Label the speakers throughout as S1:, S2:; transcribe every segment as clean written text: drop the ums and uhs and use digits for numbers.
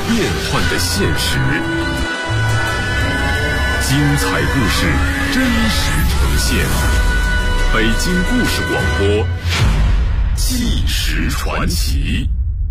S1: 变幻的现实，精彩故事真实呈现。北京故事广播，纪实传奇。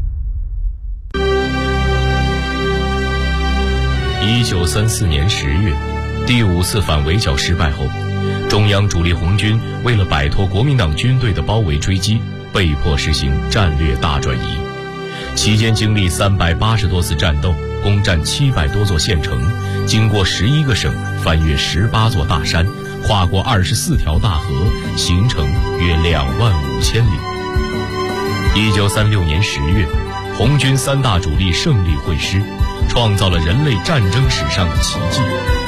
S2: 1934年10月，第5次反围剿失败后，中央主力红军为了摆脱国民党军队的包围追击，被迫实行战略大转移。期间经历380多次战斗，攻占700多座县城，经过11个省，翻越18座大山，跨过24条大河，行程约25000里。1936年10月，红军3大主力胜利会师，创造了人类战争史上的奇迹，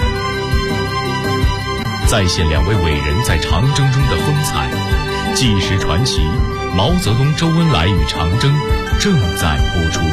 S2: 再现2位伟人在长征中的风采。纪实传奇，毛泽东、周恩来与长征正在播出。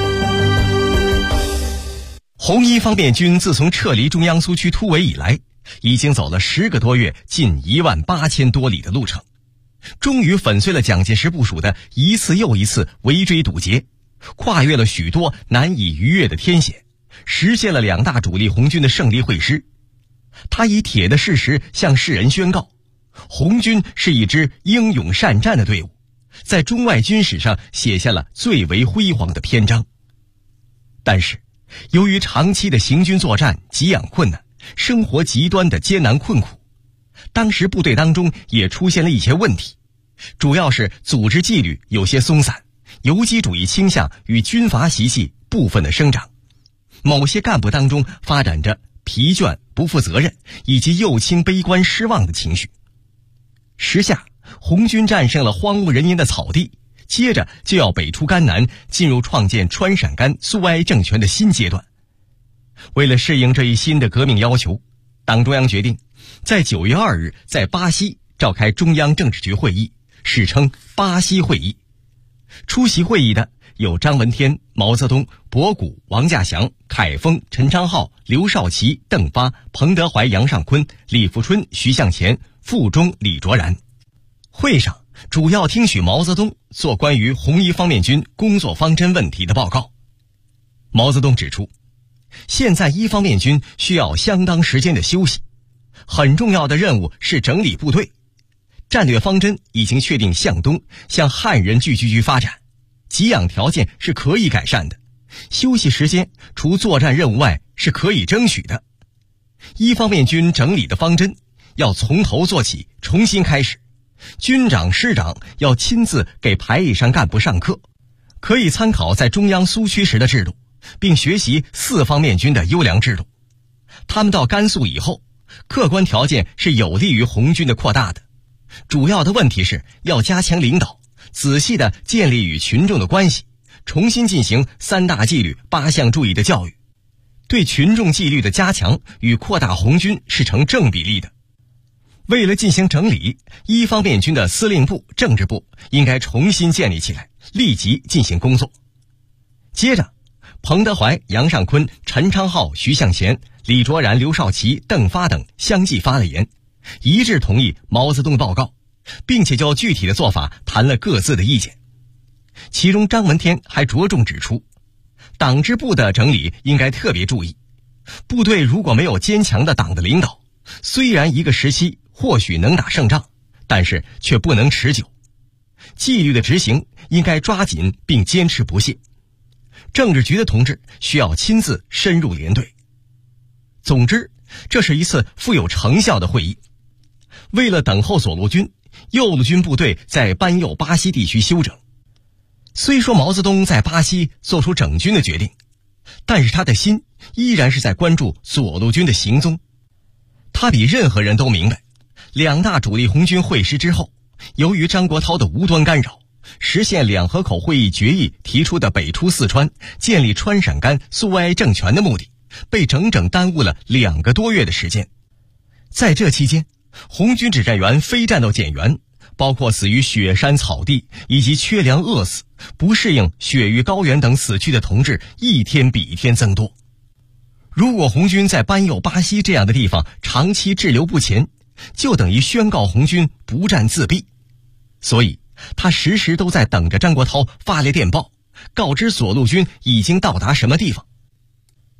S3: 红一方面军自从撤离中央苏区突围以来，已经走了10个多月，近18000多里的路程，终于粉碎了蒋介石部署的一次又一次围追堵截，跨越了许多难以逾越的天险，实现了2大主力红军的胜利会师。他以铁的事实向世人宣告，红军是一支英勇善战的队伍，在中外军史上写下了最为辉煌的篇章。但是由于长期的行军作战，给养困难，生活极端的艰难困苦，当时部队当中也出现了一些问题，主要是组织纪律有些松散，游击主义倾向与军阀习气部分的生长，某些干部当中发展着疲倦、不负责任以及右倾悲观失望的情绪。时下红军战胜了荒无人烟的草地，接着就要北出甘南，进入创建川陕甘苏维埃政权的新阶段。为了适应这一新的革命要求，党中央决定在9月2日在巴西召开中央政治局会议，史称巴西会议。出席会议的有张闻天、毛泽东、博古、王稼祥、凯丰、陈昌浩、刘少奇、邓发、彭德怀、杨尚昆、李富春、徐向前、傅忠、李卓然。会上主要听取毛泽东做关于红一方面军工作方针问题的报告。毛泽东指出，现在一方面军需要相当时间的休息，很重要的任务是整理部队。战略方针已经确定向东，向汉人聚居区发展，给养条件是可以改善的，休息时间除作战任务外是可以争取的。一方面军整理的方针要从头做起，重新开始。军长、师长要亲自给排以上干部上课，可以参考在中央苏区时的制度，并学习4方面军的优良制度。他们到甘肃以后，客观条件是有利于红军的扩大的，主要的问题是要加强领导，仔细地建立与群众的关系，重新进行3大纪律8项注意的教育。对群众纪律的加强与扩大红军是成正比例的。为了进行整理，一方面军的司令部、政治部应该重新建立起来，立即进行工作。接着，彭德怀、杨尚昆、陈昌浩、徐向前、李卓然、刘少奇、邓发等相继发了言，一致同意毛泽东的报告，并且就具体的做法谈了各自的意见。其中张闻天还着重指出，党支部的整理应该特别注意，部队如果没有坚强的党的领导，虽然一个时期或许能打胜仗，但是却不能持久。纪律的执行应该抓紧并坚持不懈。政治局的同志需要亲自深入连队。总之，这是一次富有成效的会议。为了等候左路军，右路军部队在班右巴西地区休整。虽说毛泽东在巴西做出整军的决定，但是他的心依然是在关注左路军的行踪。他比任何人都明白，2大主力红军会师之后，由于张国焘的无端干扰，实现2河口会议决议提出的北出四川，建立川陕甘苏维埃政权的目的，被整整耽误了2个多月的时间。在这期间，红军指战员非战斗减员，包括死于雪山草地以及缺粮饿死、不适应雪域高原等死去的同志一天比一天增多。如果红军在班右巴西这样的地方长期滞留不前，就等于宣告红军不战自毙。所以他时时都在等着张国焘发来电报，告知左路军已经到达什么地方，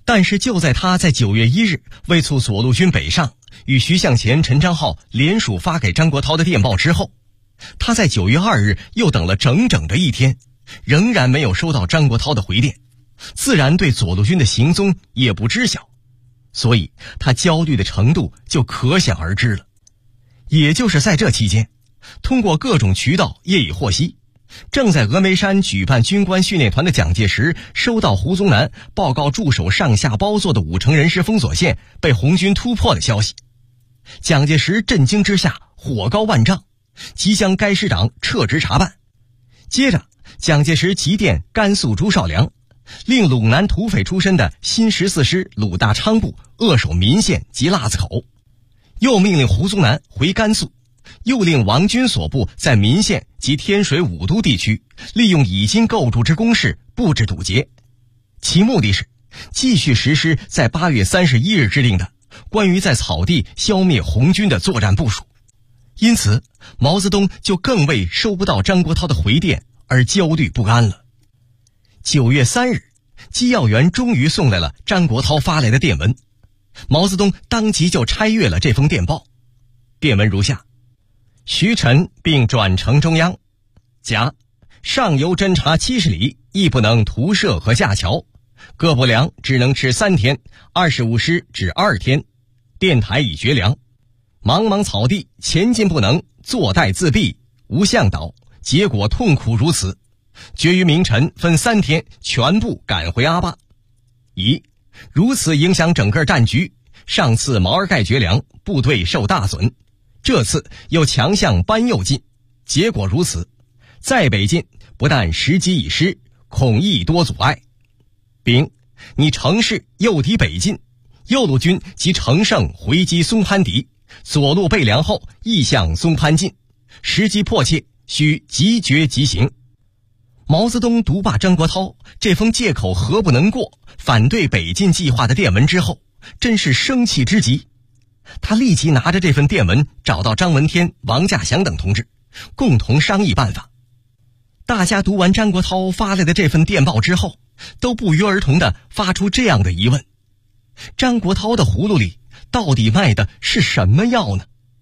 S3: 但是就在他在9月1日为促左路军北上，与徐向前、陈昌浩联署发给张国焘的电报之后，他在9月2日又等了整整的1天，仍然没有收到张国焘的回电，自然对左路军的行踪也不知晓，所以他焦虑的程度就可想而知了。也就是在这期间，通过各种渠道业已获悉，正在峨眉山举办军官训练团的蒋介石收到胡宗南报告驻守上下包座的5城人师封锁线被红军突破的消息。蒋介石震惊之下火高万丈，即将该师长撤职查办。接着蒋介石急电甘肃朱绍良，令陇南土匪出身的新14师鲁大昌部扼守岷县及腊子口，又命令胡宗南回甘肃，又令王军所部在岷县及天水武都地区利用已经构筑之工事布置堵截，其目的是继续实施在8月31日制定的关于在草地消灭红军的作战部署。因此毛泽东就更为收不到张国焘的回电而焦虑不安了。9月3日，机要员终于送来了张国焘发来的电文，毛泽东当即就拆阅了这封电报。电文如下：徐晨并转呈中央，甲上游侦察70里，亦不能图射和架桥，各部粮只能吃3天，25师只2天，电台已绝粮，茫茫草地前进不能，坐待自毙，无向导，结果痛苦如此，决于明晨分3天全部赶回阿坝。乙如此影响整个战局，上次毛尔盖绝粮，部队受大损，这次又强向班右进，结果如此，再北进不但时机已失，恐亦多阻碍。丙你乘势诱敌北进，右路军及乘胜回击松潘敌，左路备粮后亦向松潘进，时机迫切，需即决即行。毛泽东读罢张国焘这封借口何不能过反对北进计划的电文之后，真是生气之极。他立即拿着这份电文找到张闻天、王稼祥等同志，共同商议办法。大家读完张国焘发来的这份电报之后，都不约而同地发出这样的疑问：张国焘的葫芦里到底卖的是什么药呢？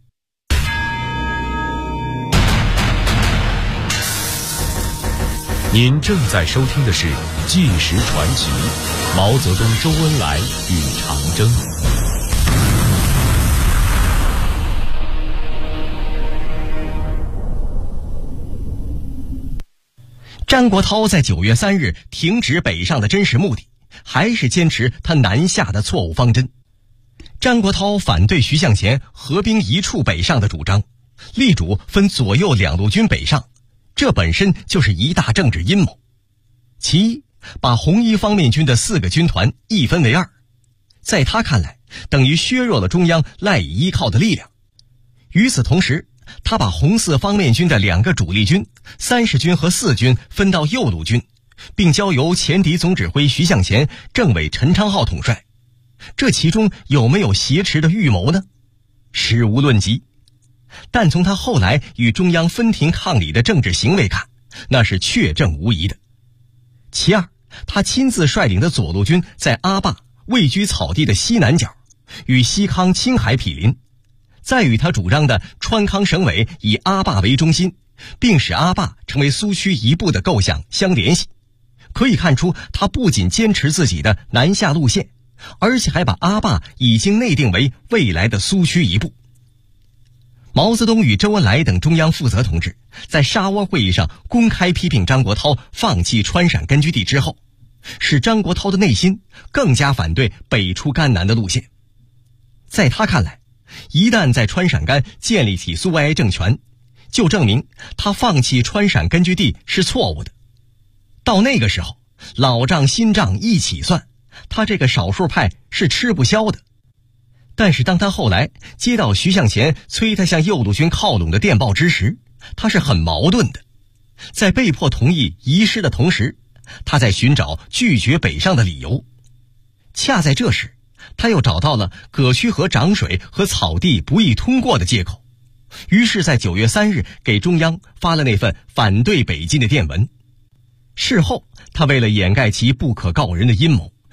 S2: 您正在收听的是《纪实传奇》，毛泽东、周恩来与长征。
S3: 张国焘在9月3日停止北上的真实目的，还是坚持他南下的错误方针。张国焘反对徐向前合兵一处北上的主张，力主分左右2路军北上，这本身就是一大政治阴谋。其一，把红一方面军的4个军团一分为2，在他看来等于削弱了中央赖以依靠的力量。与此同时，他把红4方面军的2个主力军30军和4军分到右路军，并交由前敌总指挥徐向前、政委陈昌浩统帅。这其中有没有挟持的预谋呢？实无论及。但从他后来与中央分庭抗礼的政治行为看，那是确证无疑的。其二，他亲自率领的左路军在阿坝位居草地的西南角，与西康青海毗邻，再与他主张的川康省委以阿坝为中心，并使阿坝成为苏区一部的构想相联系，可以看出他不仅坚持自己的南下路线，而且还把阿坝已经内定为未来的苏区一部。毛泽东与周恩来等中央负责同志在沙窝会议上公开批评张国焘放弃川陕根据地之后，使张国焘的内心更加反对北出甘南的路线。在他看来，一旦在川陕甘建立起苏维埃政权，就证明他放弃川陕根据地是错误的。到那个时候，老账新账一起算，他这个少数派是吃不消的。但是当他后来接到徐向前催他向右路军靠拢的电报之时，他是很矛盾的。在被迫同意移师的同时，他在寻找拒绝北上的理由。恰在这时，他又找到了葛须河涨水和草地不易通过的借口，于是在9月3日给中央发了那份反对北进的电文。事后他为了掩盖其不可告人的阴谋，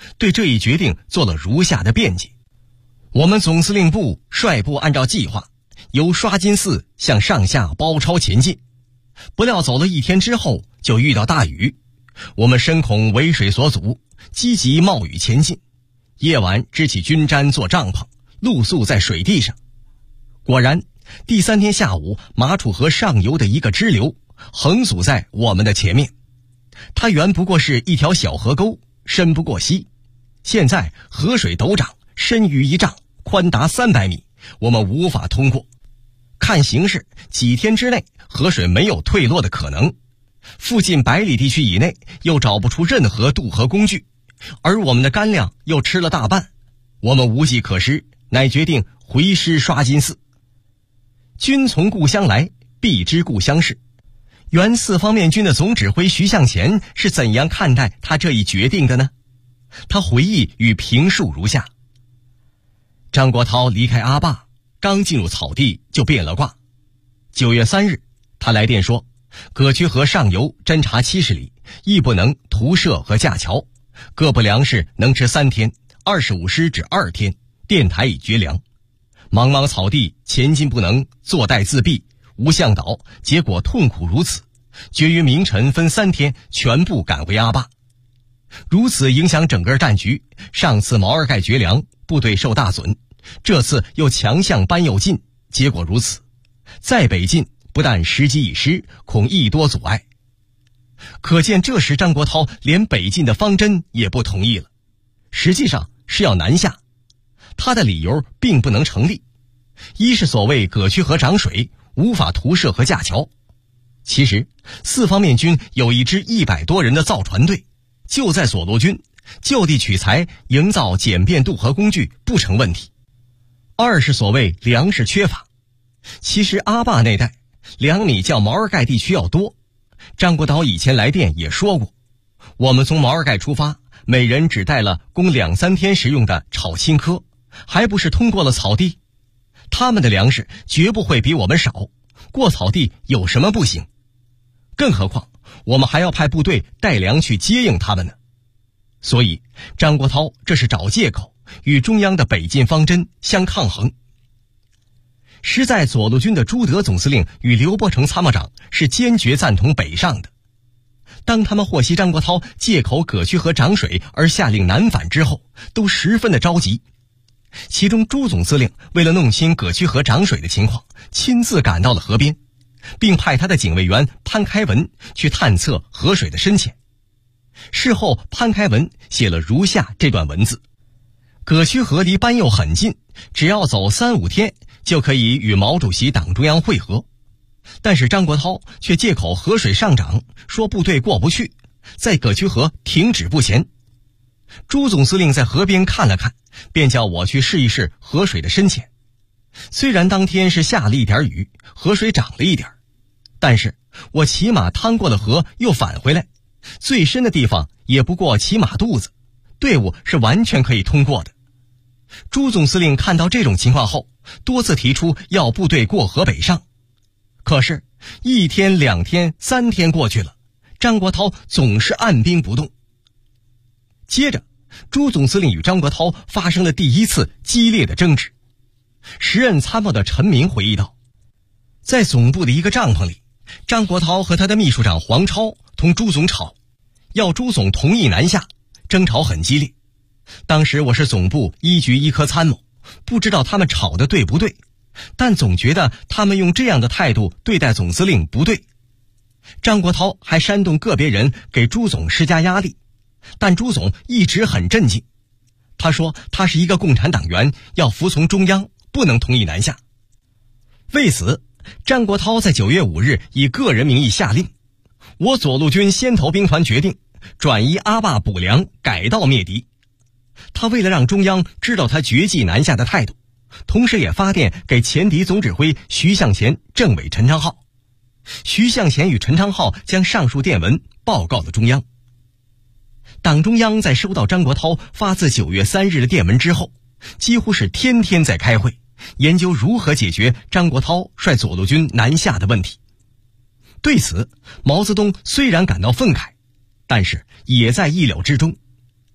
S3: 对这一决定做了如下的辩解：我们总司令部率部按照计划，由刷金寺向上下包抄前进，不料走了1天之后就遇到大雨，我们深恐为水所阻，积极冒雨前进，夜晚支起军毡做帐篷，露宿在水地上。果然第3天下午，马楚河上游的一个支流横阻在我们的前面，它原不过是一条小河沟，深不过溪，现在河水陡涨，深逾1丈，宽达300米，我们无法通过。看形势，几天之内河水没有退落的可能，附近100里地区以内又找不出任何渡河工具，而我们的干粮又吃了大半，我们无计可施，乃决定回师刷金寺。君从故乡来，必知故乡事。原4方面军的总指挥徐向前是怎样看待他这一决定的呢？他回忆与评述如下：张国焘离开阿坝，刚进入草地就变了卦。9月3日，他来电说，葛区河上游侦察70里，亦不能涂设和架桥，各部粮食能吃3天，25师只2天，电台已绝粮。茫茫草地，前进不能，坐待自毙，无向导，结果痛苦如此，决于明晨分3天全部赶回阿坝。如此影响整个战局，上次毛二盖绝粮，部队受大损，这次又强向班右进，结果如此，再北进不但时机已失，恐亦多阻碍。可见这时张国焘连北进的方针也不同意了，实际上是要南下。他的理由并不能成立，一是所谓葛区河涨水，无法涂设和架桥。其实4方面军有一支100多人的造船队，就在左路军，就地取材，营造简便渡河工具不成问题。二是所谓粮食缺乏，其实阿坝那带粮米较毛二盖地区要多。张国焘以前来电也说过，我们从毛二盖出发，每人只带了供2-3天食用的炒青稞，还不是通过了草地？他们的粮食绝不会比我们少，过草地有什么不行？更何况我们还要派部队带粮去接应他们呢。所以张国焘这是找借口，与中央的北进方针相抗衡。实在左路军的朱德总司令与刘伯承参谋长是坚决赞同北上的。当他们获悉张国焘借口葛区河涨水而下令南返之后，都十分的着急。其中朱总司令为了弄清葛区河涨水的情况，亲自赶到了河边，并派他的警卫员潘开文去探测河水的深浅。事后潘开文写了如下这段文字：葛区河离班右很近，只要走3-5天就可以与毛主席党中央会合。但是张国焘却借口河水上涨，说部队过不去，在葛区河停止不前。朱总司令在河边看了看，便叫我去试一试河水的深浅。虽然当天是下了一点雨，河水涨了一点，但是我骑马趟过了河又返回来，最深的地方也不过骑马肚子，队伍是完全可以通过的。朱总司令看到这种情况后，多次提出要部队过河北上。可是1天、2天、3天过去了，张国焘总是按兵不动。接着朱总司令与张国焘发生了第一次激烈的争执。时任参谋的陈明回忆道，在总部的一个帐篷里，张国焘和他的秘书长黄超同朱总吵，要朱总同意南下，争吵很激烈。当时我是总部1局1科参谋，不知道他们吵得对不对，但总觉得他们用这样的态度对待总司令不对。张国焘还煽动个别人给朱总施加压力，但朱总一直很镇静。他说他是一个共产党员，要服从中央，不能同意南下。为此，张国焘在9月5日以个人名义下令，我左路军先头兵团决定转移阿坝补粮，改道灭敌。他为了让中央知道他决计南下的态度，同时也发电给前敌总指挥徐向前、政委陈昌浩。徐向前与陈昌浩将上述电文报告了中央。党中央在收到张国焘发自9月3日的电文之后，几乎是天天在开会，研究如何解决张国焘率左路军南下的问题。对此，毛泽东虽然感到愤慨，但是也在意料之中。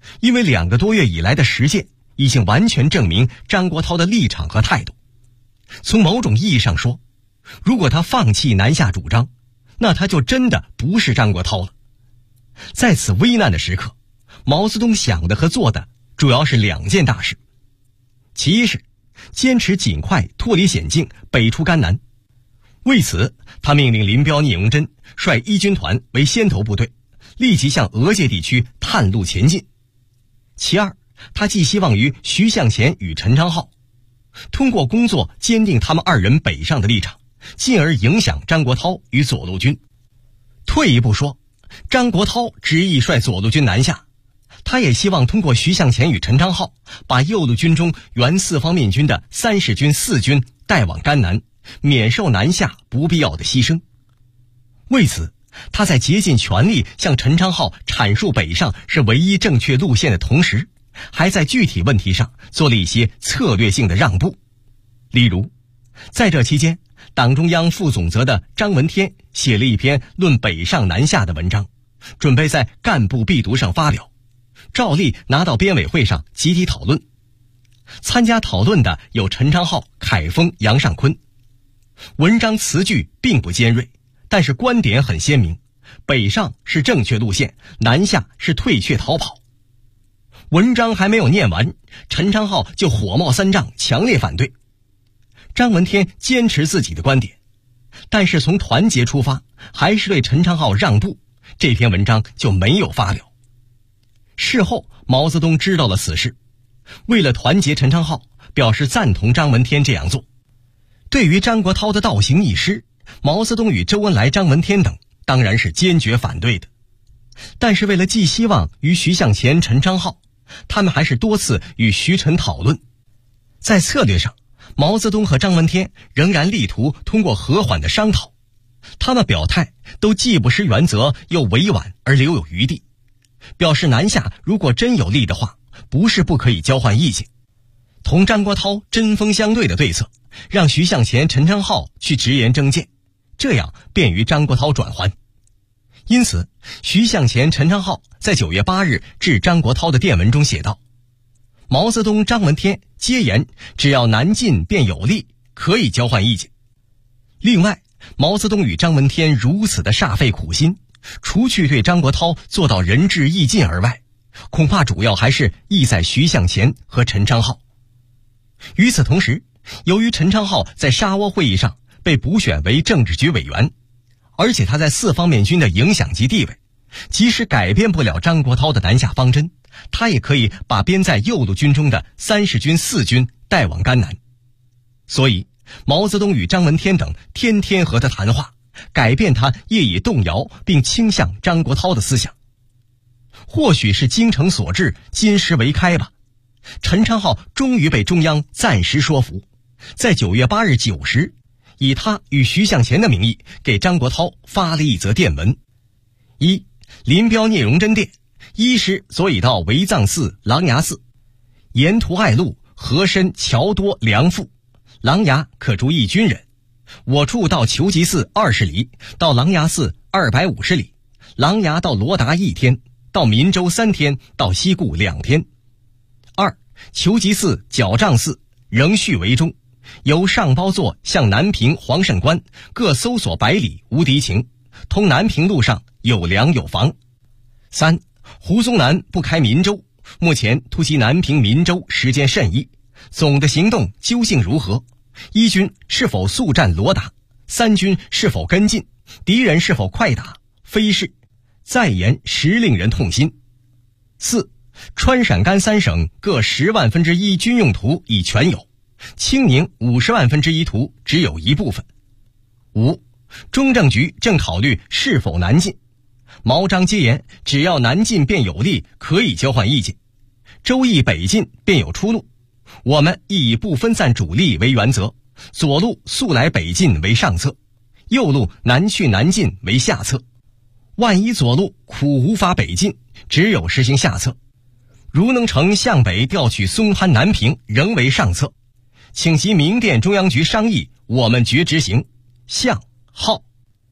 S3: 因为2个多月以来的实践已经完全证明张国焘的立场和态度。从某种意义上说，如果他放弃南下主张，那他就真的不是张国焘了。在此危难的时刻，毛泽东想的和做的主要是2件大事。其一是坚持尽快脱离险境，北出甘南。为此，他命令林彪、聂荣臻率一军团为先头部队，立即向俄界地区探路前进。其二，他寄希望于徐向前与陈昌浩，通过工作坚定他们2人北上的立场，进而影响张国焘与左路军。退一步说，张国焘执意率左路军南下，他也希望通过徐向前与陈昌浩，把右路军中原4方面军的30军、4军带往甘南，免受南下不必要的牺牲。为此，他在竭尽全力向陈昌浩阐述北上是唯一正确路线的同时，还在具体问题上做了一些策略性的让步。例如，在这期间，党中央副总责的张闻天写了一篇论北上南下的文章，准备在干部必读上发表，照例拿到编委会上集体讨论。参加讨论的有陈昌浩、凯丰、杨尚昆。文章词句并不尖锐，但是观点很鲜明，北上是正确路线，南下是退却逃跑。文章还没有念完，陈昌浩就火冒三丈，强烈反对。张闻天坚持自己的观点，但是从团结出发，还是对陈昌浩让步，这篇文章就没有发表。事后，毛泽东知道了此事，为了团结陈昌浩，表示赞同张闻天这样做。对于张国焘的倒行逆施，毛泽东与周恩来、张闻天等当然是坚决反对的。但是为了寄希望于徐向前、陈昌浩，他们还是多次与徐陈讨论。在策略上，毛泽东和张闻天仍然力图通过和缓的商讨，他们表态都既不失原则，又委婉而留有余地，表示南下如果真有利的话，不是不可以交换意见。同张国焘针锋相对的对策，让徐向前、陈昌浩去直言争谏，这样便于张国焘转圜。因此，徐向前、陈昌浩在9月8日致张国焘的电文中写道：毛泽东、张闻天皆言只要南进便有利，可以交换意见。另外，毛泽东与张闻天如此的煞费苦心，除去对张国焘做到仁至义尽而外，恐怕主要还是意在徐向前和陈昌浩。与此同时，由于陈昌浩在沙窝会议上被补选为政治局委员，而且他在4方面军的影响及地位，即使改变不了张国焘的南下方针，他也可以把编在右路军中的30军、4军带往甘南。所以，毛泽东与张闻天等天天和他谈话，改变他业已动摇并倾向张国焘的思想。或许是精诚所至，金石为开吧，陈昌浩终于被中央暂时说服，在9月8日9时，以他与徐向前的名义给张国焘发了一则电文：一、林彪、聂荣臻电，一师所以到维藏寺、琅琊寺，沿途爱路，河深桥多粮富，琅琊可住1军人。我处到求吉寺20里，到琅琊寺250里，琅琊到罗达1天，到民州3天，到西固2天。二、求吉寺、角帐寺仍续为中，由上包座向南平、黄胜关各搜索100里无敌情，通南平路上有粮有房。三、胡宗南不开民州，目前突袭南平、民州时间甚异，总的行动究竟如何？一军是否速战罗达？3军是否跟进？敌人是否快打？非是，再言实令人痛心。四、川陕甘3省各10万分之一军用图已全有，清宁50万分之一图只有一部分。五、中正局正考虑是否南进，毛张皆言只要南进便有利，可以交换意见。周毅北进便有出路，我们亦以不分散主力为原则，左路速来北进为上策，右路南去南进为下策。万一左路苦无法北进，只有实行下策。如能乘向北调取松潘、南平，仍为上策。请其明电中央局商议，我们决执行。向浩。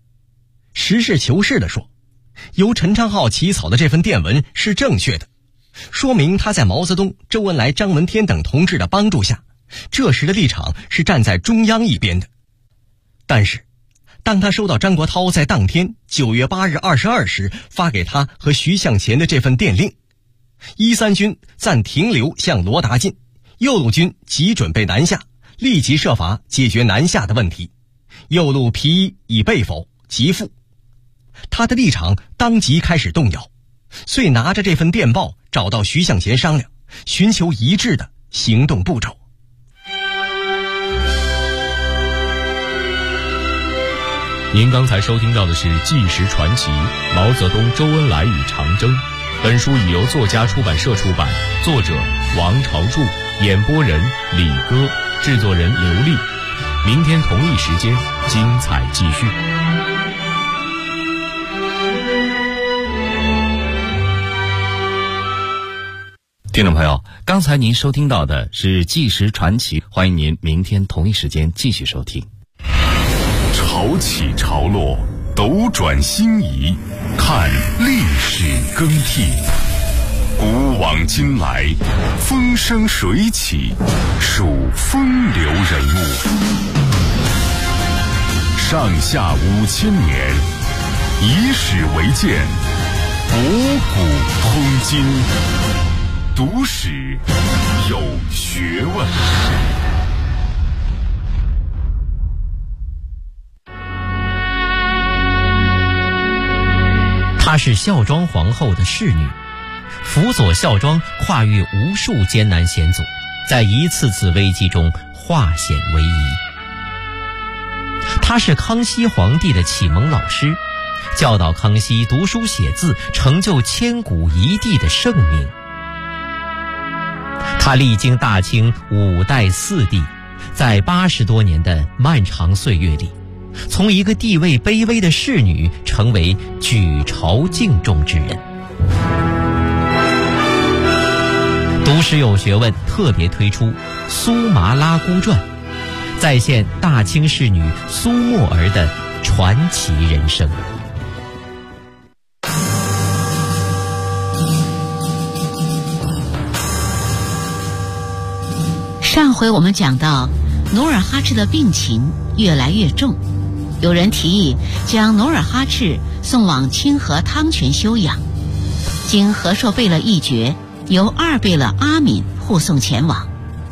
S3: 实事求是地说，由陈昌浩起草的这份电文是正确的， 说明他在毛泽东、周恩来、张闻天等同志的帮助下，这时的立场是站在中央一边的。但是当他收到张国焘在当天9月8日22时发给他和徐向前的这份电令，13军暂停留向罗达进，右路军即准备南下，立即设法解决南下的问题，右路皮衣已备否，即付。他的立场当即开始动摇，遂拿着这份电报找到徐向前商量，寻求一致的行动步骤。
S2: 您刚才收听到的是《纪实传奇：毛泽东、周恩来与长征》。本书已由作家出版社出版，作者王朝柱，演播人李戈，制作人刘丽。明天同一时间，精彩继续。
S4: 听众朋友，刚才您收听到的是《纪实传奇》，欢迎您明天同一时间继续收听。
S1: 潮起潮落，斗转星移，看历史更替。古往今来，风生水起，数风流人物。上下5000年，以史为鉴，博古通今。读史有学问。
S5: 她是孝庄皇后的侍女，辅佐孝庄跨越无数艰难险阻，在一次次危机中化险为夷。她是康熙皇帝的启蒙老师，教导康熙读书写字，成就千古一帝的盛名。她历经大清5代4帝，在80多年的漫长岁月里，从一个地位卑微的侍女成为举朝敬重之人。读史有学问特别推出《苏麻拉姑传》，再现大清侍女苏沫儿的传奇人生。
S6: 上回我们讲到努尔哈赤的病情越来越重，有人提议将努尔哈赤送往清河汤泉休养，经和硕贝勒议决，由二贝勒阿敏护送前往。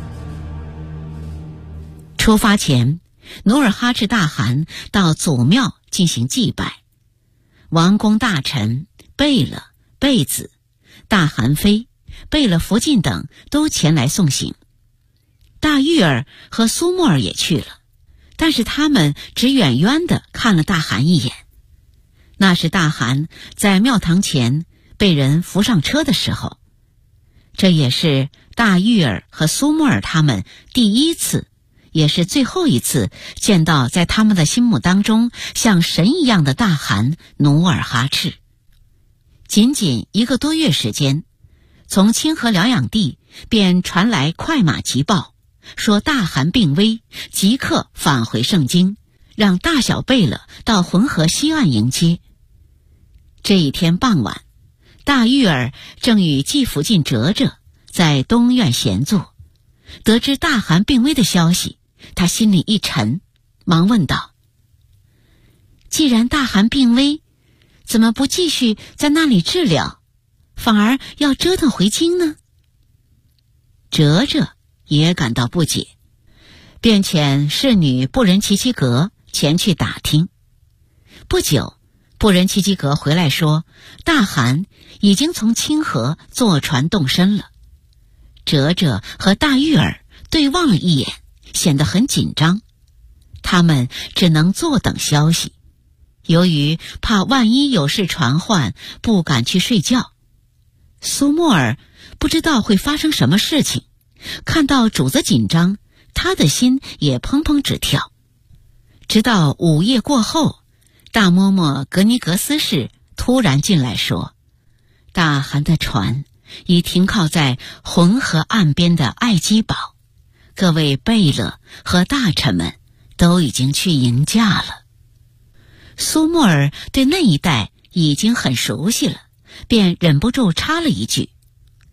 S6: 出发前，努尔哈赤大汗到祖庙进行祭拜，王公大臣、贝勒、贝子、大汗妃、贝勒福晋等都前来送行。大玉儿和苏沫儿也去了，但是他们只远远地看了大汗一眼。那是大汗在庙堂前被人扶上车的时候，这也是大玉儿和苏沫儿他们第一次，也是最后一次见到在他们的心目当中像神一样的大汗努尔哈赤。仅仅1个多月时间，从清河疗养地便传来快马急报，说大汗病危，即刻返回盛京，让大小贝勒到浑河西岸迎接。这一天傍晚，大玉儿正与继福晋哲哲在东院闲坐，得知大汗病危的消息，他心里一沉，忙问道：既然大汗病危，怎么不继续在那里治疗，反而要折腾回京呢？哲哲也感到不解，便遣侍女布仁齐齐格前去打听。不久，布仁齐齐格回来说，大汗已经从清河坐船动身了。哲哲和大玉儿对望了一眼，显得很紧张，他们只能坐等消息。由于怕万一有事传唤，不敢去睡觉。苏沫儿不知道会发生什么事情，看到主子紧张，他的心也砰砰直跳。直到午夜过后，大嬷嬷格尼格斯氏突然进来说，大汗的船已停靠在浑河岸边的爱基堡，各位贝勒和大臣们都已经去迎驾了。苏沫儿对那一带已经很熟悉了，便忍不住插了一句：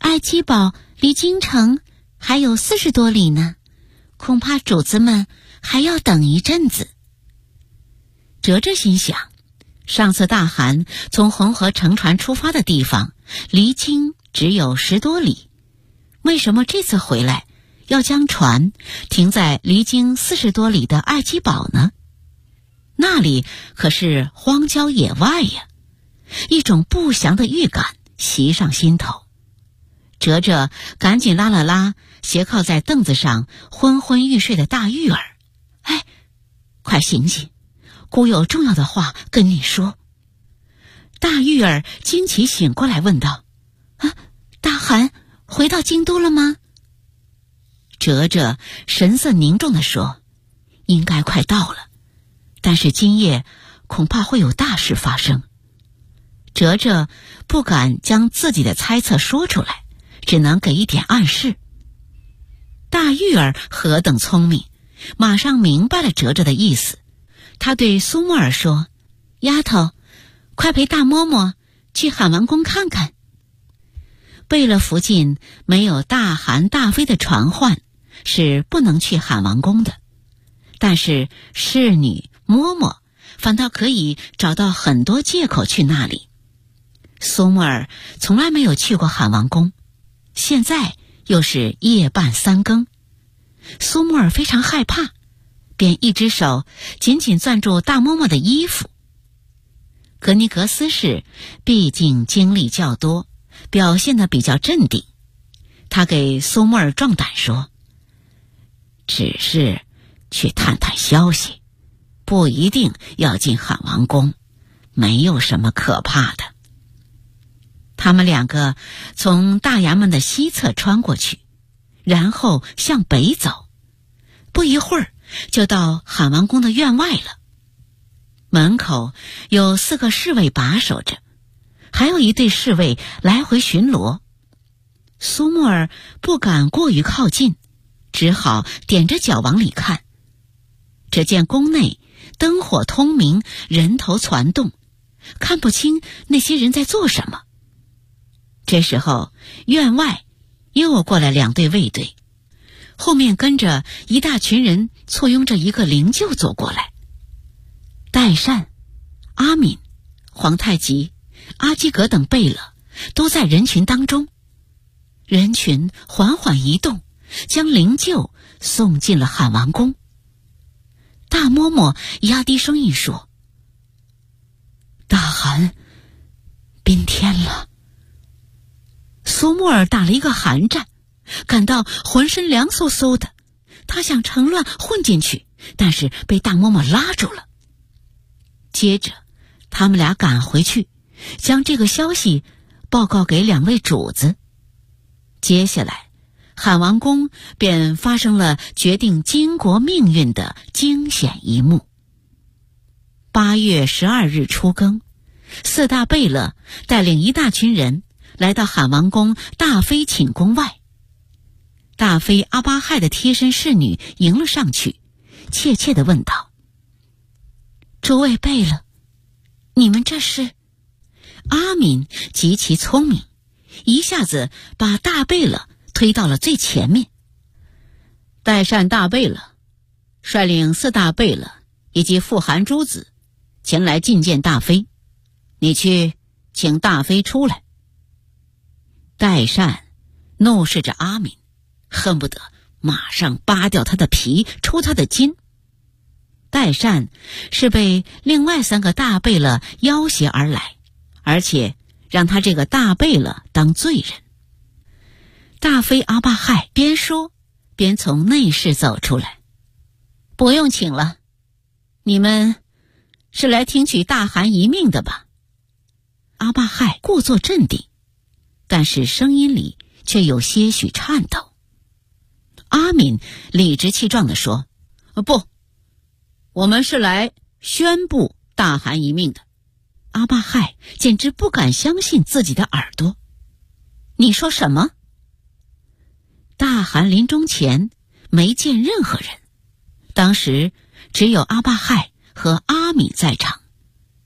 S6: 爱姬堡离京城还有40多里呢，恐怕主子们还要等一阵子。哲哲心想，上次大汗从红河乘船出发的地方离京只有10多里，为什么这次回来要将船停在离京40多里的爱姬堡呢？那里可是荒郊野外呀，一种不祥的预感袭上心头。哲哲赶紧拉了拉斜靠在凳子上昏昏欲睡的大玉儿，哎，快醒醒，姑有重要的话跟你说。大玉儿惊奇醒过来问道，大汗回到京都了吗？哲哲神色凝重地说，应该快到了，但是今夜恐怕会有大事发生。哲哲不敢将自己的猜测说出来，只能给一点暗示。大玉儿何等聪明，马上明白了哲哲的意思。他对苏沫儿说，丫头，快陪大嬷嬷去喊王宫看看。贝勒附近没有大汗大妃的传唤，是不能去喊王宫的，但是侍女嬷嬷反倒可以找到很多借口去那里。苏沫儿从来没有去过喊王宫，现在又是夜半3更，苏沫儿非常害怕，便一只手紧紧攥住大嬷嬷的衣服。格尼格斯氏毕竟经历较多，表现得比较镇定，他给苏沫儿壮胆说，只是去探探消息，不一定要进喊王宫，没有什么可怕的。他们2个从大衙门的西侧穿过去，然后向北走，不一会儿就到喊王宫的院外了。门口有4个侍卫把守着，还有一队侍卫来回巡逻。苏沫儿不敢过于靠近，只好踮着脚往里看。只见宫内灯火通明，人头攒动，看不清那些人在做什么。这时候院外又过来2队卫队，后面跟着一大群人簇拥着一个灵柩走过来。代善、阿敏、皇太极、阿基格等贝勒都在人群当中。人群缓缓移动，将灵柩送进了喊王宫。大嬷嬷压低声音说，大汗宾天了。苏沫儿打了一个寒战，感到浑身凉飕飕的，他想乘乱混进去，但是被大嬷嬷拉住了。接着他们俩赶回去，将这个消息报告给2位主子。接下来喊王宫便发生了决定金国命运的惊险一幕。8月12日初更，4大贝勒带领一大群人来到喊王宫大妃寝宫外。大妃阿巴亥的贴身侍女迎了上去，怯怯地问道，诸位贝勒，你们这是？阿敏极其聪明，一下子把大贝勒推到了最前面。代善大贝勒率领4大贝勒以及富含诸子前来觐见大妃，你去请大妃出来。代善怒视着阿敏，恨不得马上扒掉他的皮，抽他的筋。代善是被另外3个大贝勒要挟而来，而且让他这个大贝勒当罪人。大妃阿巴亥边说边从内室走出来，不用请了，你们是来听取大汗一命的吧？阿巴亥故作镇定，但是声音里却有些许颤抖。阿敏理直气壮地说，不，我们是来宣布大汗一命的。阿巴亥简直不敢相信自己的耳朵。你说什么？大汗临终前没见任何人，当时只有阿巴亥和阿敏在场。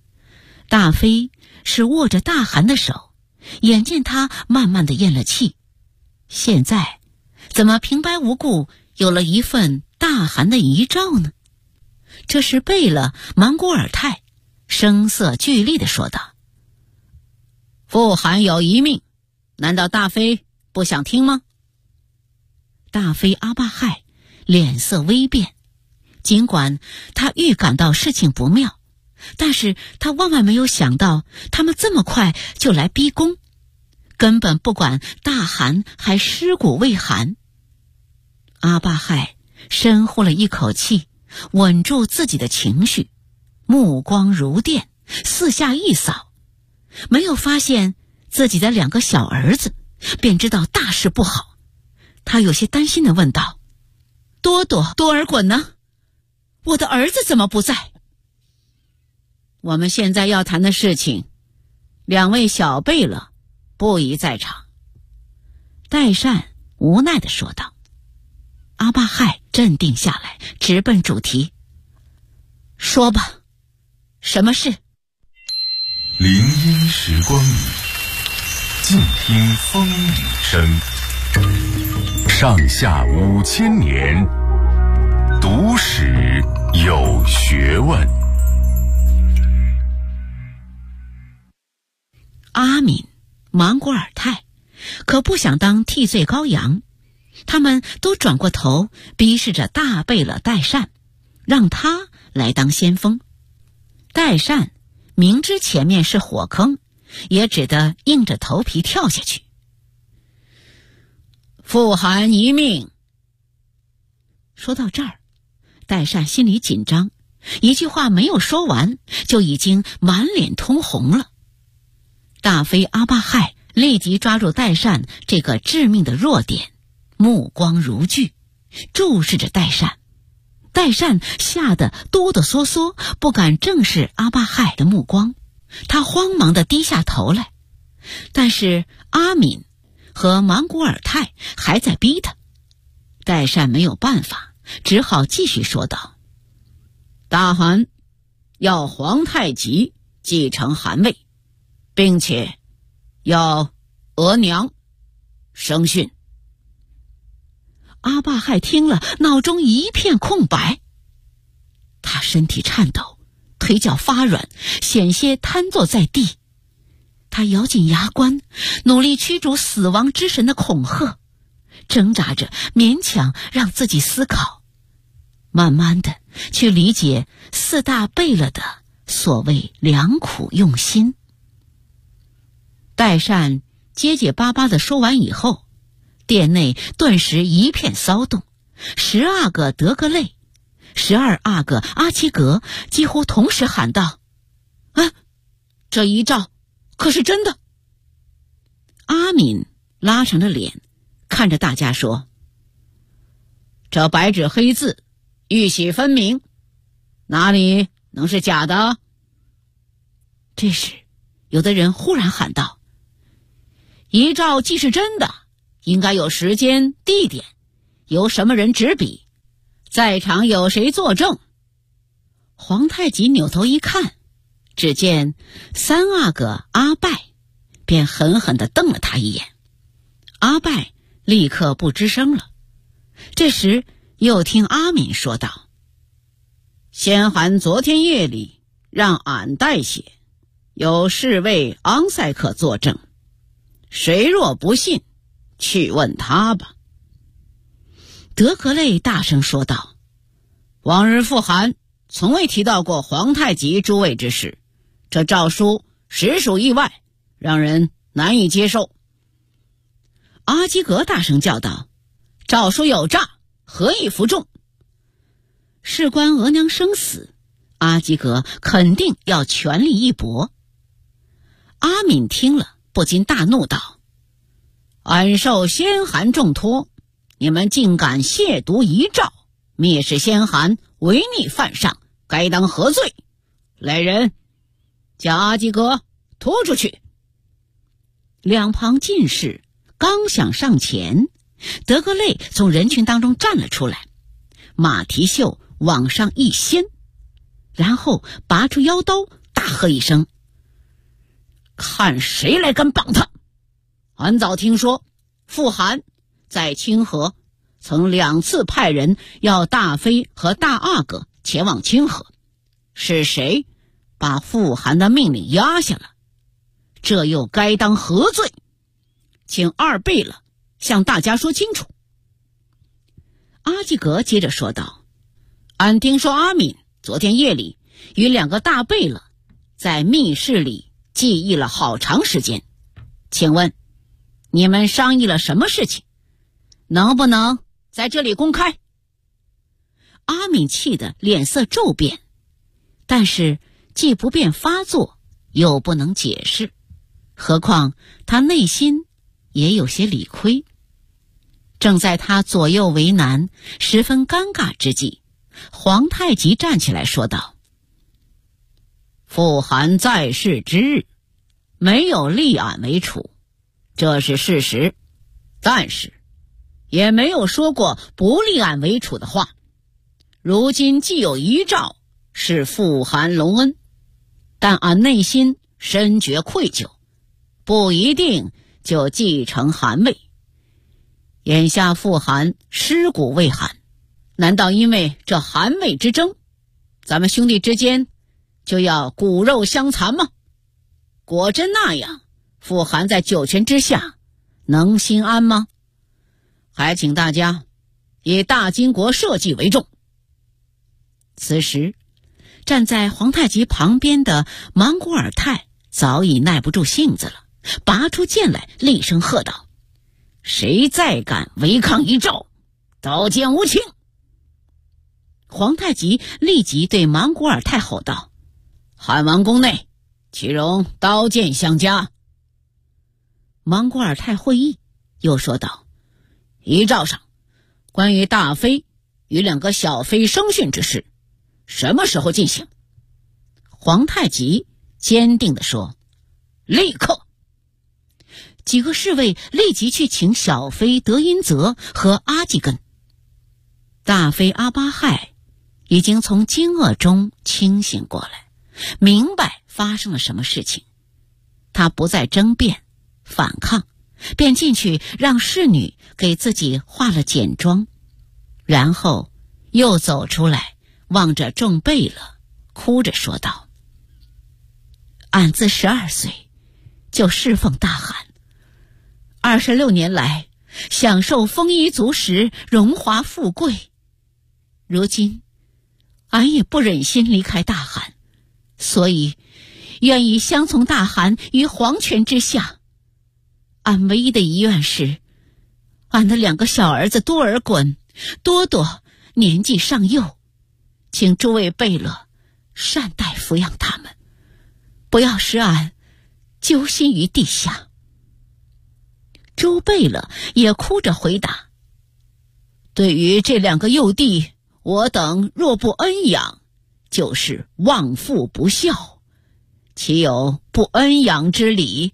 S6: 大妃是握着大汗的手，眼见他慢慢地咽了气， 现在怎么平白无故有了一份大汗的遗诏呢？这时贝勒莽古尔泰声色俱厉地说道：“父汗有遗命，难道大妃不想听吗？”大妃阿巴亥脸色微变，尽管他预感到事情不妙，但是他万万没有想到他们这么快就来逼宫，根本不管大汗还尸骨未寒。阿巴亥深呼了一口气，稳住自己的情绪，目光如电，四下一扫，没有发现自己的2个小儿子，便知道大事不好。他有些担心地问道：“多尔衮呢？我的儿子怎么不在？”我们现在要谈的事情，2位小贝勒不宜在场。代善无奈地说道。阿巴亥镇定下来，直奔主题：“说吧，什么事？”
S1: 林荫时光里，静听风雨声。上下5000年，读史有学问。
S6: 阿敏、莽古尔泰可不想当替罪羔羊，他们都转过头逼视着大贝勒代善，让他来当先锋。代善明知前面是火坑，也只得硬着头皮跳下去。父汗遗命。说到这儿，代善心里紧张，一句话没有说完，就已经满脸通红了。大妃阿巴亥立即抓住代善这个致命的弱点，目光如炬，注视着代善。代善吓得哆哆嗦嗦，不敢正视阿巴亥的目光，他慌忙地低下头来。但是阿敏和莽古尔泰还在逼他，代善没有办法，只好继续说道：“大汗要皇太极继承汗位，并且要额娘生训。”阿巴亥听了，脑中一片空白，他身体颤抖，腿脚发软，险些瘫坐在地。他咬紧牙关，努力驱逐死亡之神的恐吓，挣扎着勉强让自己思考，慢慢的去理解4大贝勒的所谓良苦用心。代善结结巴巴地说完以后，殿内顿时一片骚动，10阿哥德格类、12阿哥阿齐格几乎同时喊道：“啊，这遗诏可是真的？”阿敏拉长了脸，看着大家说：“这白纸黑字，玉玺分明，哪里能是假的？”这时，有的人忽然喊道：“遗诏既是真的，应该有时间、地点，由什么人执笔，在场有谁作证？”皇太极扭头一看，只见3阿哥阿拜，便狠狠地瞪了他一眼。阿拜立刻不吱声了。这时又听阿敏说道：“先汗昨天夜里让俺代写，有侍卫昂塞克作证，谁若不信，去问他吧。”德格类大声说道：“往日父汗从未提到过皇太极诸位之事，这诏书实属意外，让人难以接受。”阿基格大声叫道：“诏书有诈，何以服众？”事关额娘生死，阿基格肯定要全力一搏。阿敏听了不禁大怒道：“俺受先汗重托，你们竟敢亵渎遗诏，蔑视先汗，违逆犯上，该当何罪？来人，将阿基格拖出去！”两旁进士刚想上前，德格类从人群当中站了出来，马蹄袖往上一掀，然后拔出腰刀，大喝一声：“看谁来敢绑他！俺早听说父汗在清河曾2次派人要大妃和大阿哥前往清河，是谁把傅寒的命令压下了？这又该当何罪？请二贝勒向大家说清楚。阿济格接着说道：俺听说阿敏昨天夜里与2个大贝勒在密室里记忆了好长时间，请问你们商议了什么事情？能不能在这里公开？阿敏气得脸色骤变，但是既不便发作，又不能解释，何况他内心也有些理亏。正在他左右为难，十分尴尬之际，皇太极站起来说道：傅寒在世之日没有立俺为储，这是事实，但是也没有说过不立俺为储的话。如今既有遗诏是傅寒隆恩，但俺内心深觉愧疚，不一定就继承汗位。眼下傅寒尸骨未寒，难道因为这汗位之争，咱们兄弟之间就要骨肉相残吗？果真那样，傅寒在九泉之下能心安吗？还请大家以大金国社稷为重。此时站在皇太极旁边的莽古尔泰早已耐不住性子了，拔出剑来厉声喝道：谁再敢违抗遗诏，刀剑无情！皇太极立即对莽古尔泰吼道：汉王宫内岂容刀剑相加？莽古尔泰会意，又说道：遗诏上关于大妃与2个小妃生训之事，什么时候进行？皇太极坚定地说：立刻！几个侍卫立即去请小妃德音泽和阿济根。大妃阿巴亥已经从惊愕中清醒过来，明白发生了什么事情。他不再争辩反抗，便进去让侍女给自己化了简妆，然后又走出来，望着众贝勒，哭着说道：俺自12岁就侍奉大汗，26年来享受丰衣足食，荣华富贵。如今俺也不忍心离开大汗，所以愿意相从大汗于皇权之下。俺唯一的遗愿是，俺的2个小儿子多尔衮、多多年纪尚幼，请诸位贝勒善待抚养他们，不要使俺揪心于地下。诸贝勒也哭着回答：对于这2个幼弟，我等若不恩养，就是忘父不孝，岂有不恩养之理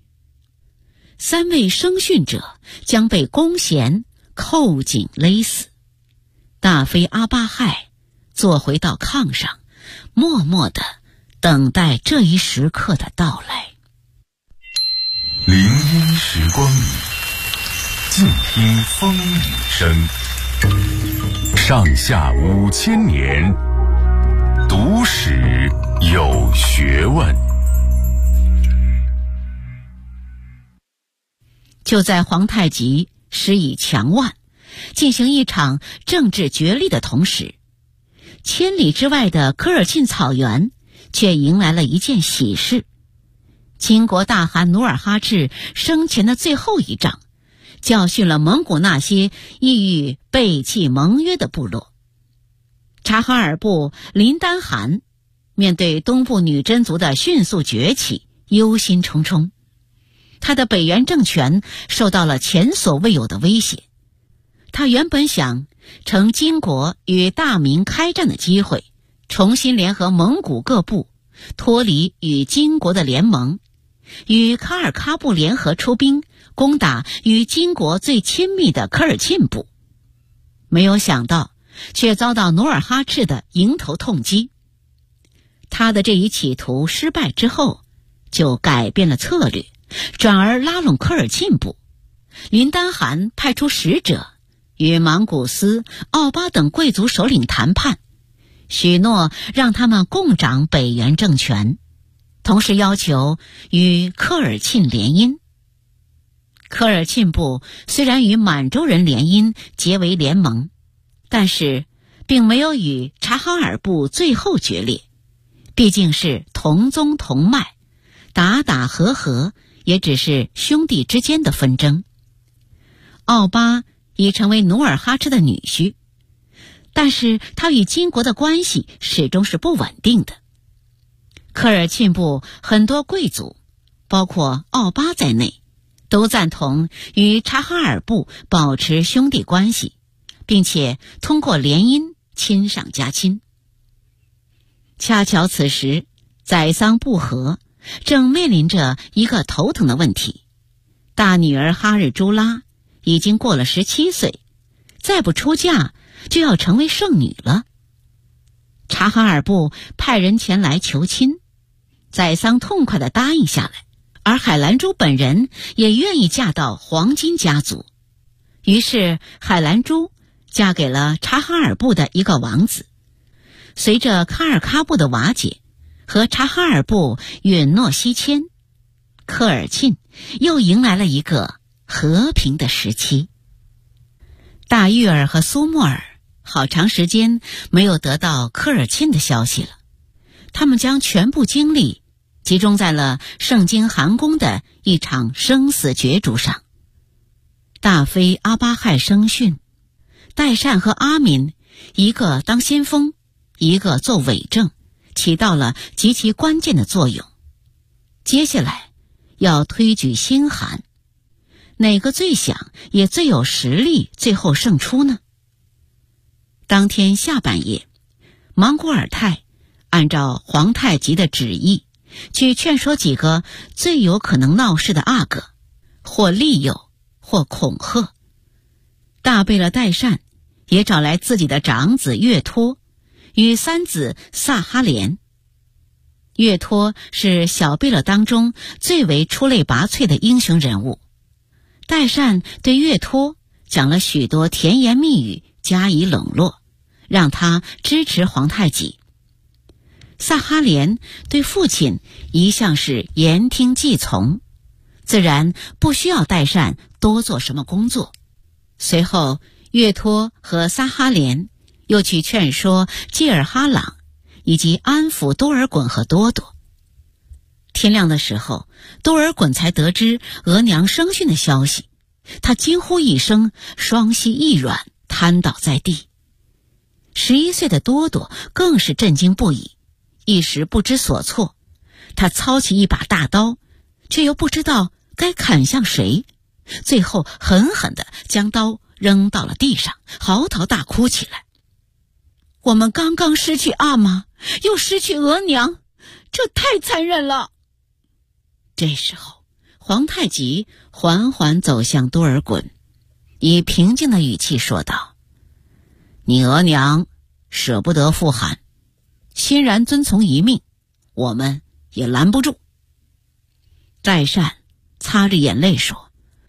S6: ？3位生训者将被弓弦扣紧勒死。大妃阿巴亥坐回到炕上，默默地等待这一时刻的到来。
S1: 林荫时光里，静听风雨声。上下5000年，读史有学问。
S6: 就在皇太极施以强腕，进行一场政治角力的同时，千里之外的科尔沁草原却迎来了一件喜事。金国大汗努尔哈赤生前的最后一仗，教训了蒙古那些意欲背弃盟约的部落。察哈尔部林丹汗面对东部女真族的迅速崛起，忧心忡忡。他的北元政权受到了前所未有的威胁。他原本想乘金国与大明开战的机会，重新联合蒙古各部，脱离与金国的联盟，与喀尔喀部联合出兵，攻打与金国最亲密的科尔沁部。没有想到，却遭到努尔哈赤的迎头痛击。他的这一企图失败之后，就改变了策略，转而拉拢科尔沁部。 林丹汗派出使者与莽古斯、奥巴等贵族首领谈判，许诺让他们共掌北元政权，同时要求与科尔沁联姻。科尔沁部虽然与满洲人联姻结为联盟，但是并没有与察哈尔部最后决裂，毕竟是同宗同脉，打打和和也只是兄弟之间的纷争。奥巴已成为努尔哈赤的女婿，但是他与金国的关系始终是不稳定的。科尔沁部很多贵族，包括奥巴在内，都赞同与察哈尔部保持兄弟关系，并且通过联姻亲上加亲。恰巧此时宰桑布和正面临着一个头疼的问题，大女儿哈日朱拉已经过了17岁，再不出嫁就要成为圣女了。察哈尔部派人前来求亲，宰桑痛快地答应下来，而海兰珠本人也愿意嫁到黄金家族。于是海兰珠嫁给了察哈尔部的一个王子。随着喀尔喀部的瓦解和察哈尔部允诺西迁，科尔沁又迎来了一个和平的时期。大玉儿和苏木尔好长时间没有得到科尔沁的消息了，他们将全部精力集中在了盛京汗宫的一场生死角逐上。大妃阿巴亥生讯，代善和阿敏一个当先锋，一个做伪证，起到了极其关键的作用。接下来要推举新汗，哪个最想也最有实力最后胜出呢？当天下半夜，莽古尔泰按照皇太极的旨意去劝说几个最有可能闹事的阿哥，或利诱或恐吓。大贝勒代善也找来自己的长子岳托与三子萨哈连。岳托是小贝勒当中最为出类拔萃的英雄人物，代善对岳托讲了许多甜言蜜语加以笼络，让他支持皇太极。萨哈连对父亲一向是言听计从，自然不需要代善多做什么工作。随后岳托和萨哈连又去劝说济尔哈朗，以及安抚多尔衮和多多。天亮的时候，多尔衮才得知额娘生讯的消息，他惊呼一声，双膝一软，瘫倒在地。11岁的多多更是震惊不已，一时不知所措。他操起一把大刀，却又不知道该砍向谁，最后狠狠地将刀扔到了地上，嚎啕大哭起来。我们刚刚失去阿玛，又失去额娘，这太残忍了。这时候皇太极缓缓走向多尔衮，以平静的语气说道：你额娘舍不得复汗，欣然遵从遗命，我们也拦不住。代善擦着眼泪说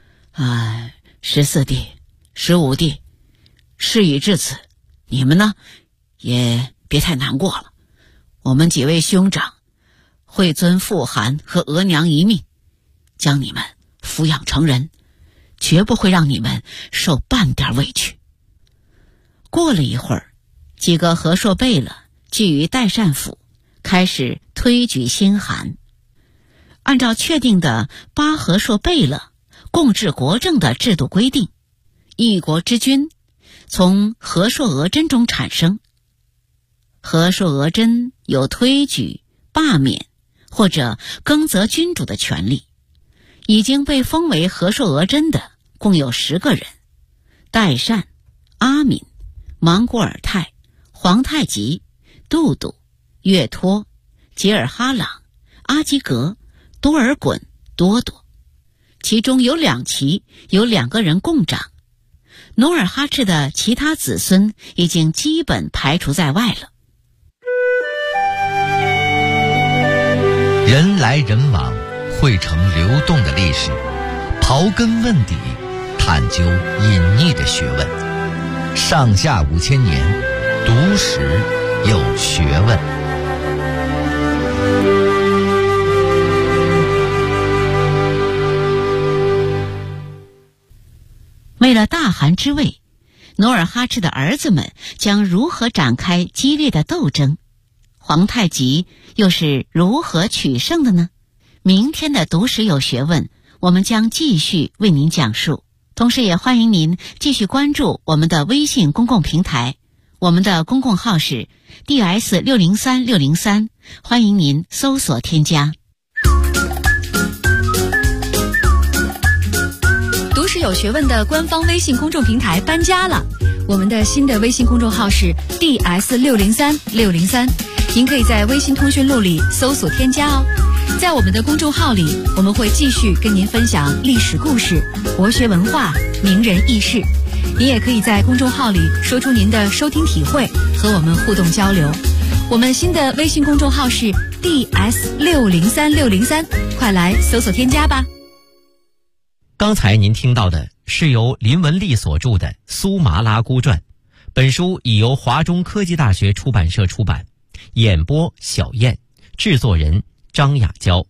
S6: ：14弟15弟，事已至此，你们呢也别太难过了，我们几位兄长会遵复汗和额娘遗命，将你们抚养成人，绝不会让你们受半点委屈。过了一会儿，几个和硕贝勒聚于代善府，开始推举新汗。按照确定的8和硕贝勒共治国政的制度规定，一国之君从和硕额真中产生。和硕额真有推举、罢免或者更择君主的权利。已经被封为和硕额真的共有10个人：代善、阿敏、莽古尔泰、皇太极、杜度、岳托、吉尔哈朗、阿基格、多尔衮、多多。其中有2旗有2个人共掌。努尔哈赤的其他子孙已经基本排除在外了。
S7: 人来人往，汇成流动的历史，刨根问底， 探究隐匿的学问。上下5000年，读史有学问。
S6: 为了大汗之位，努尔哈赤的儿子们将如何展开激烈的斗争？皇太极又是如何取胜的呢？明天的读史有学问，我们将继续为您讲述。同时也欢迎您继续关注我们的微信公共平台，我们的公共号是 DS603603，欢迎您搜索添加。
S8: 读史有学问的官方微信公众平台搬家了，我们的新的微信公众号是 DS603603，您可以在微信通讯录里搜索添加哦。在我们的公众号里，我们会继续跟您分享历史故事、国学文化、名人轶事。您也可以在公众号里说出您的收听体会，和我们互动交流。我们新的微信公众号是 DS603603，快来搜索添加吧。
S5: 刚才您听到的是由林文丽所著的《苏麻拉姑传》，本书已由华中科技大学出版社出版，演播小燕，制作人张雅娇。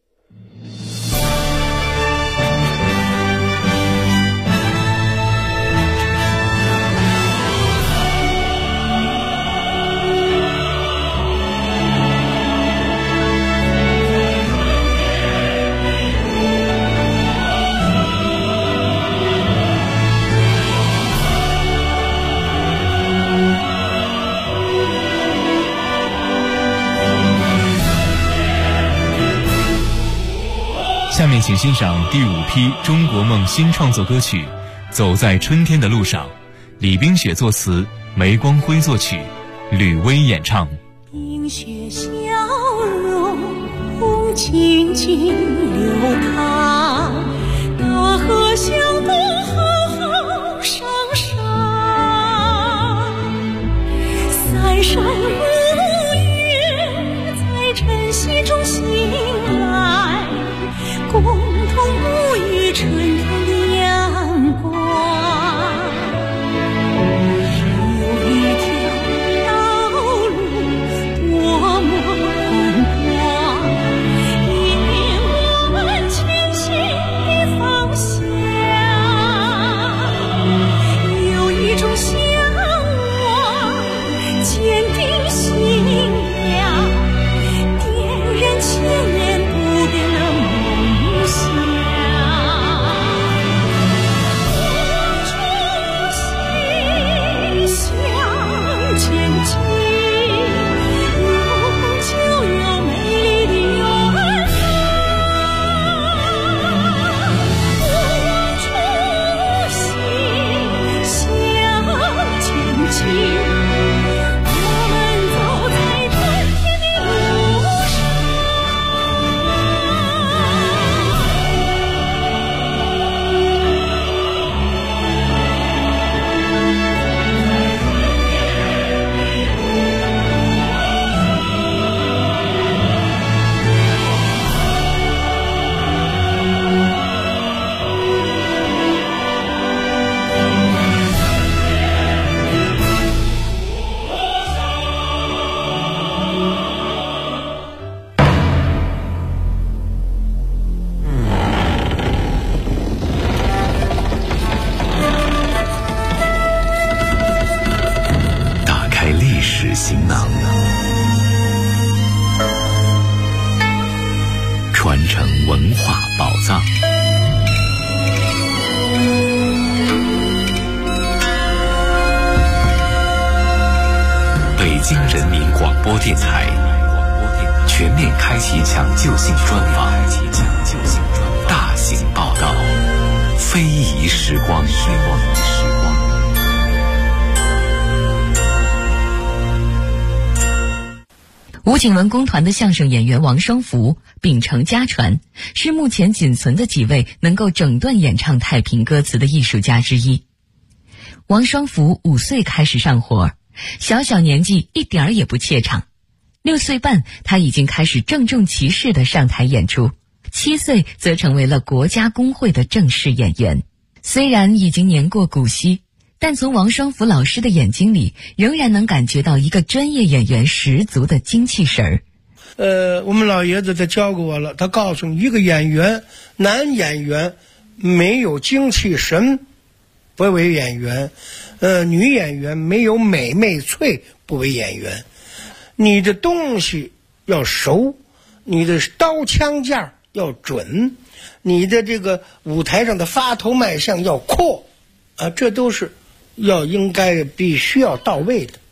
S9: 下面请欣赏第5批中国梦新创作歌曲《走在春天的路上》，李冰雪作词，梅光辉作曲，吕薇演唱。
S10: 冰雪消融，红静静流淌，大河向东浩浩汤汤，三山五岳在晨曦中醒来，共同沐浴春天的阳光。有一条道路多么宽广，引领我们前行的方向。有一种向往，坚定信仰，点燃千年不变的梦想。向前进，有梦就有美丽的远方。我初心向前进，我们走在春天的路上。
S1: 打开历史行囊，传承文化宝藏。北京人民广播电台全面开启抢救性专访，大型报道，非遗时光。
S11: 吴景文工团的相声演员王双福秉承家传，是目前仅存的几位能够整段演唱太平歌词的艺术家之一。王双福5岁开始上活，小小年纪一点儿也不怯场，6岁半他已经开始郑重其事地上台演出，7岁则成为了国家工会的正式演员。 虽然已经年过古稀，但从王双福老师的眼睛里，仍然能感觉到一个专业演员十足的精气神儿。
S12: 我们老爷子他教过我了，他告诉你，一个演员，男演员没有精气神不为演员，女演员没有美媚脆不为演员。你的东西要熟，你的刀枪架要准，你的这个舞台上的发头卖相要阔啊，这都是应该必须要到位的。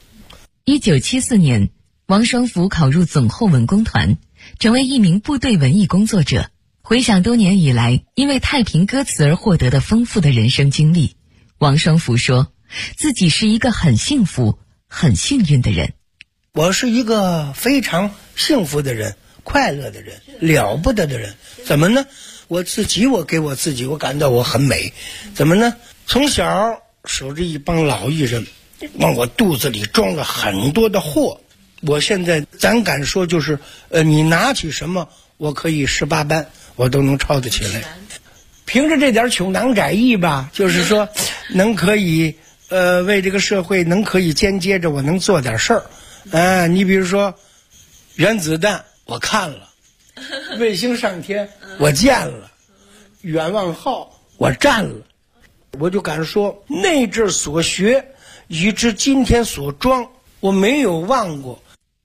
S11: 1974年，王双福考入总后文工团，成为一名部队文艺工作者。回想多年以来因为太平歌词而获得的丰富的人生经历，王双福说自己是一个很幸福很幸运的人。
S12: 我是一个非常幸福的人，快乐的人，了不得的人。怎么呢？我给我自己我感到我很美。怎么呢？从小守着一帮老艺人，往我肚子里装了很多的货。我现在咱敢说就是你拿起什么我可以18般我都能抄得起来。凭着这点穷囊窄意吧，就是说能可以为这个社会能可以间接着我能做点事儿。你比如说原子弹我看了，卫星上天我见了，远望号我站了，我就敢说那阵所学以至今天所装我没有忘过。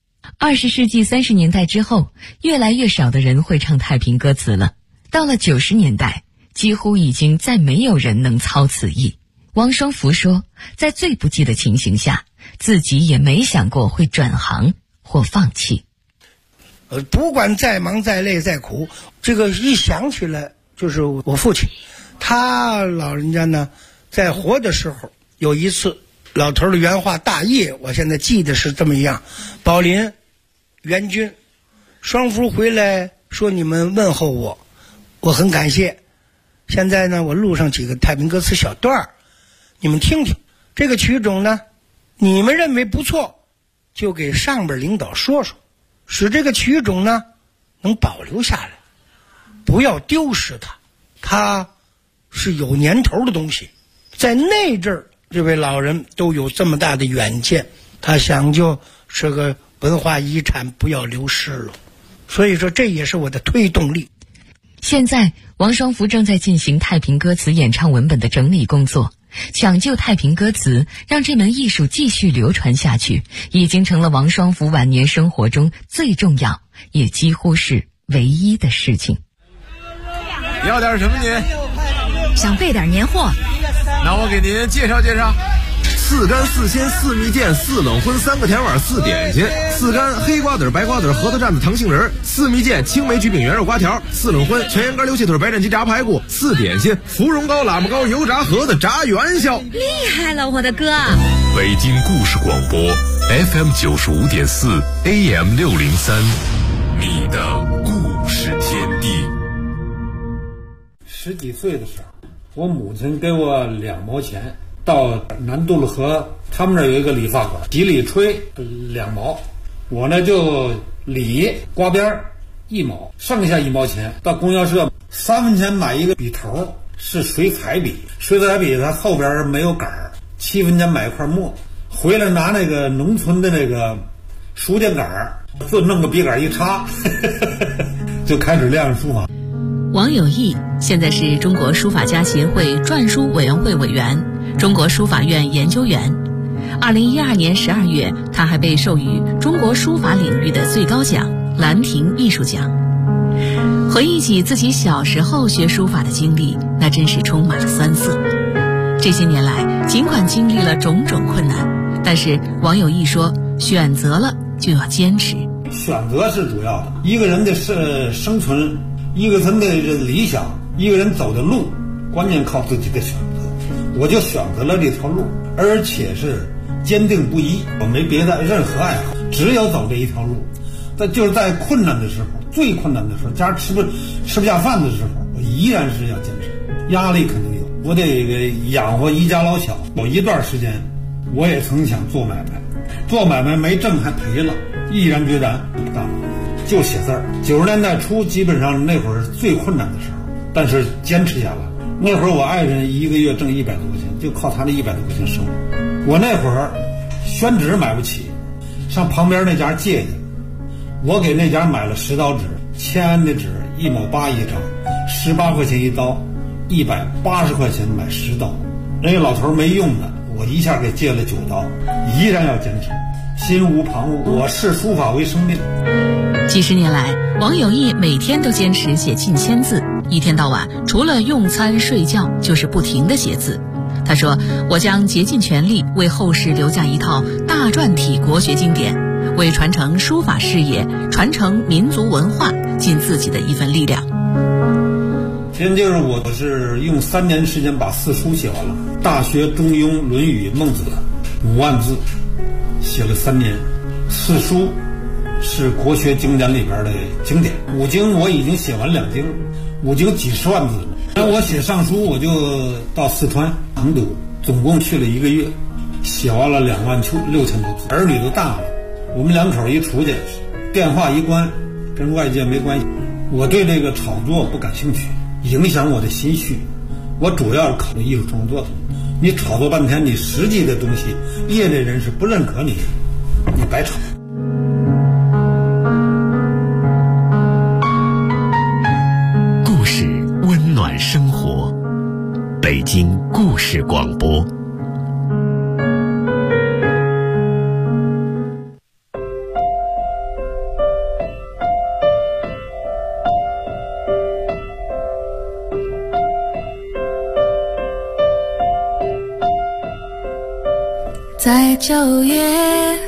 S11: 20世纪30年代之后，越来越少的人会唱太平歌词了。到了90年代，几乎已经再没有人能操此意。王双福说，在最不济的情形下，自己也没想过会转行或放弃。
S12: 不管再忙再累再苦，这个一想起来就是我父亲，他老人家呢在活的时候有一次老头的原话大业，我现在记得是这么样：宝林、袁军、双福回来说你们问候我，我很感谢。现在呢，我录上几个太平歌词小段，你们听听。这个曲种呢，你们认为不错，就给上边领导说说，使这个曲种呢能保留下来，不要丢失它。它是有年头的东西，在那阵儿这位老人都有这么大的远见，他想就是个文化遗产不要流失了，所以说这也是我的推动力。
S11: 现在王双福正在进行太平歌词演唱文本的整理工作，抢救太平歌词，让这门艺术继续流传下去，已经成了王双福晚年生活中最重要也几乎是唯一的事情。
S13: 要点什么您？
S8: 想备点年货。
S13: 那我给您介绍介绍：4干4鲜4蜜饯4冷荤3个甜碗4点心，4干黑瓜子白瓜子核桃蘸子糖杏仁，4蜜饯青梅橘饼圆肉瓜条，4冷荤全羊肝溜气腿白斩鸡炸排骨，4点心芙蓉糕喇嘛糕油炸盒子炸元宵。
S8: 厉害了，我的哥！
S1: 北京故事广播 FM 95.4 AM 603，你的故事天地。
S14: 10几岁的时候，我母亲给我2毛钱，到南渡路河他们那儿有一个理发馆，洗理吹2毛，我呢就理刮边1毛，剩下1毛钱到供销社3分钱买一个笔头，是水彩笔，水彩笔它后边没有杆儿，7分钱买一块墨，回来拿那个农村的那个书电杆儿，就弄个笔杆一插就开始练书法。
S6: 王有义现在是中国书法家协会篆书委员会委员、中国书法院研究员。2012年12月，他还被授予中国书法领域的最高奖兰亭艺术奖。回忆起自己小时候学书法的经历，那真是充满了酸涩。这些年来，尽管经历了种种困难，但是王有义说，选择了就要坚持。
S14: 选择是主要的，一个人的生存，一个人的理想，一个人走的路，关键靠自己的选择。我就选择了这条路，而且是坚定不移，我没别的任何爱好，只有走这一条路。就是在困难的时候，最困难的时候，家吃不下饭的时候，我依然是要坚持。压力肯定有，我得养活一家老小。有一段时间，我也曾想做买卖，做买卖没挣还赔了，毅然决然不干了，就写字儿。90年代初，基本上那会儿是最困难的时候，但是坚持下来， 那会儿我爱人一个月挣100多块钱，就靠他那100多块钱生活。我那会儿宣纸买不起，上旁边那家借去，我给那家买了10刀纸，签安的纸1毛8一张，18块钱一刀，180块钱买10刀。那个老头没用的，我一下给借了9刀，依然要坚持，心无旁骛，我视书法为生命。
S11: 几十年来，王有义每天都坚持写近1000字，一天到晚除了用餐睡觉就是不停地写字。他说，我将竭尽全力为后世留下一套大篆体国学经典，为传承书法事业、传承民族文化尽自己的一份力量。
S14: 其实就是我是用3年时间把4书写完了，《大学》《中庸》《论语》《孟子》5万字，写了3年。4书是国学经典里边的经典，5经我已经写完2经，5经几十万字。那我写上书，我就到四川成都，总共去了1个月，写完了26000多字。儿女都大了，我们2口一出去，电话一关，跟外界没关系。我对这个炒作不感兴趣，影响我的心绪。我主要是考虑艺术创作的。你炒作半天，你实际的东西，业内人士不认可你，你白炒。
S15: 故事温暖生活，北京故事广播。
S10: 在9月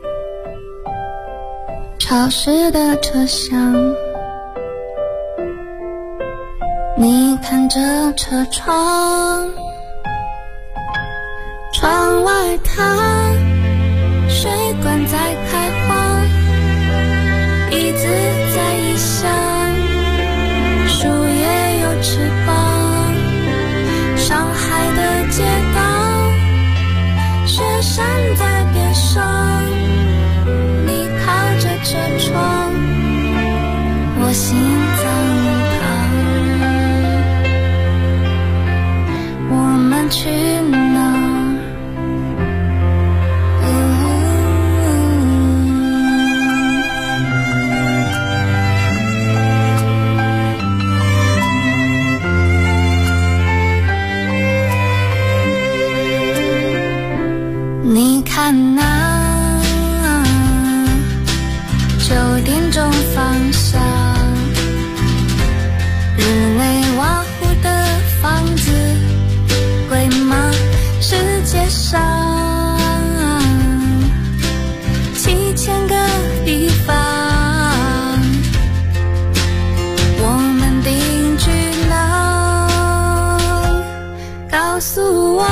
S10: 潮湿的车厢，你看着车窗，窗外它水管在开花，椅子在异乡，树叶有翅膀，上海的街道，雪山在边上，你靠着车窗，我心脏疼，我们去哪？你看那9点钟方向，日内瓦湖的房子贵吗？世界上7000个地方，我们定居哪？告诉我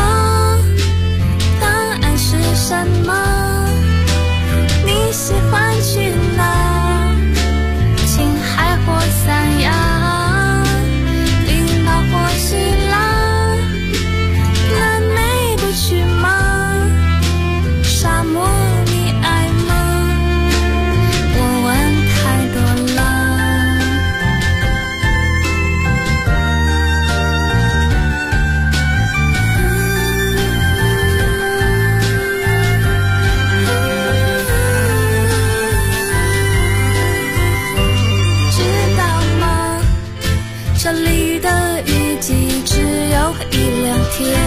S10: 什么？你喜欢去哪？青海或三亚，冰岛或希腊，南美不去吗？沙漠你爱吗？我问太多了。这里的雨季只有1-2天，